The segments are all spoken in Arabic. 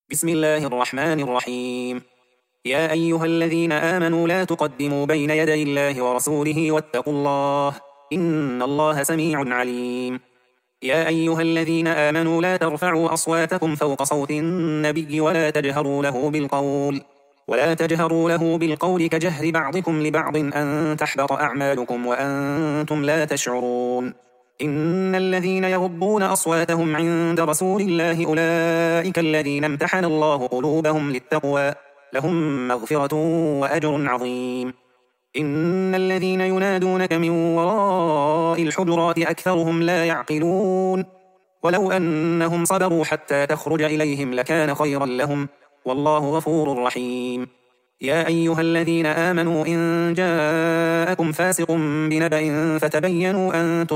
بسم الله الرحمن الرحيم. يا أيها الذين آمنوا لا تقدموا بين يدي الله ورسوله واتقوا الله، إن الله سميع عليم. يا أيها الذين آمنوا لا ترفعوا أصواتكم فوق صوت النبي ولا تجهروا له بالقول كجهر بعضكم لبعض أن تحبط أعمالكم وأنتم لا تشعرون. إن الذين يغضون أصواتهم عند رسول الله أولئك الذين امتحن الله قلوبهم للتقوى، لهم مغفرة وأجر عظيم. إن الذين ينادونك من وراء الحجرات أكثرهم لا يعقلون، ولو أنهم صبروا حتى تخرج إليهم لكان خيرا لهم، والله غفور رحيم. يا أيها الذين آمنوا إن جاءكم فاسق بنبأ فتبينوا أن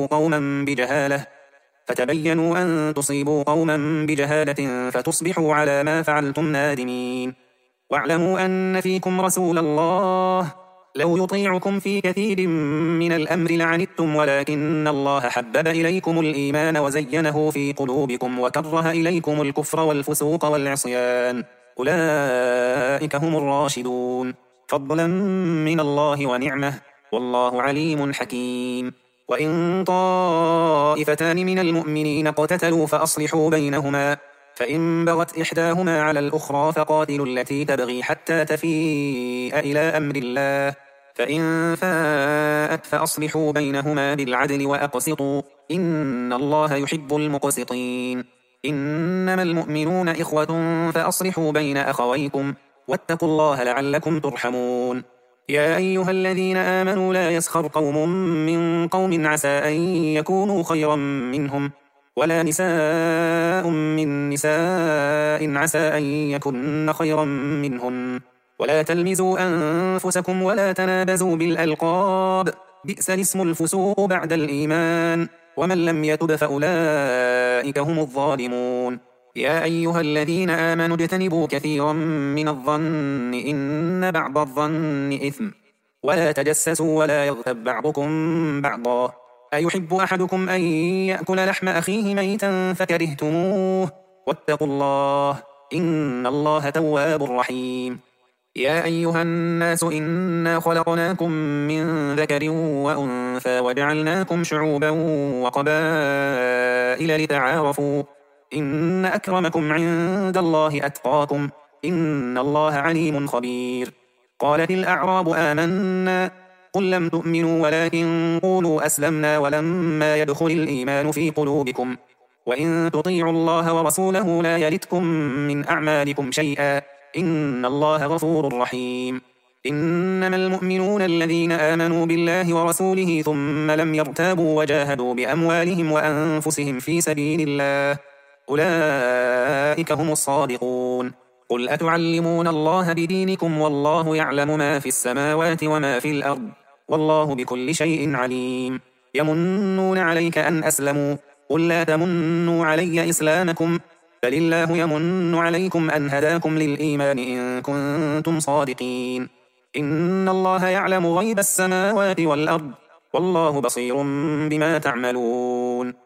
تصيبوا قوما بجهالة فتصبحوا على ما فعلتم نادمين. واعلموا أن فيكم رسول الله لو يطيعكم في كثير من الأمر لعنتم، ولكن الله حبب إليكم الإيمان وزينه في قلوبكم وكره إليكم الكفر والفسوق والعصيان، أولئك هم الراشدون، فضلا من الله ونعمة، والله عليم حكيم. وإن طائفتان من المؤمنين اقتتلوا فأصلحوا بينهما، فإن بغت إحداهما على الأخرى فقاتلوا التي تبغي حتى تفيء إلى أمر الله، فإن فاءت فأصلحوا بينهما بالعدل وأقسطوا، إن الله يحب المقسطين. إنما المؤمنون إخوة فأصلحوا بين أخويكم، واتقوا الله لعلكم ترحمون. يا أيها الذين آمنوا لا يسخر قوم من قوم عسى أن يكونوا خيرا منهم، ولا نساء من نساء عسى أن يكن خيرا منهن، ولا تلمزوا أنفسكم ولا تنابزوا بالألقاب، بئس الاسم الفسوق بعد الإيمان، ومن لم يتب فأولئك هم الظالمون. يا أيها الذين آمنوا اجتنبوا كثيرا من الظن إن بعض الظن إثم، ولا تجسسوا ولا يغتب بعضكم بعضا، أيحب أحدكم أن يأكل لحم أخيه ميتا فكرهتموه، واتقوا الله إن الله تواب رحيم. يا أيها الناس إنا خلقناكم من ذكر وأنثى وجعلناكم شعوبا وقبائل لتعارفوا، إن أكرمكم عند الله أتقاكم، إن الله عليم خبير. قالت الأعراب آمنا، قل لم تؤمنوا ولكن قولوا أسلمنا ولما يدخل الإيمان في قلوبكم، وإن تطيعوا الله ورسوله لا يلتكم من أعمالكم شيئا، إن الله غفور رحيم. إنما المؤمنون الذين آمنوا بالله ورسوله ثم لم يرتابوا وجاهدوا بأموالهم وأنفسهم في سبيل الله، أولئك هم الصادقون. قل أتعلمون الله بدينكم والله يعلم ما في السماوات وما في الأرض، والله بكل شيء عليم. يمنون عليك أن أسلموا، قل لا تمنوا علي إسلامكم، بل الله يمن عليكم أن هداكم للإيمان إن كنتم صادقين. إن الله يعلم غيب السماوات والأرض، والله بصير بما تعملون.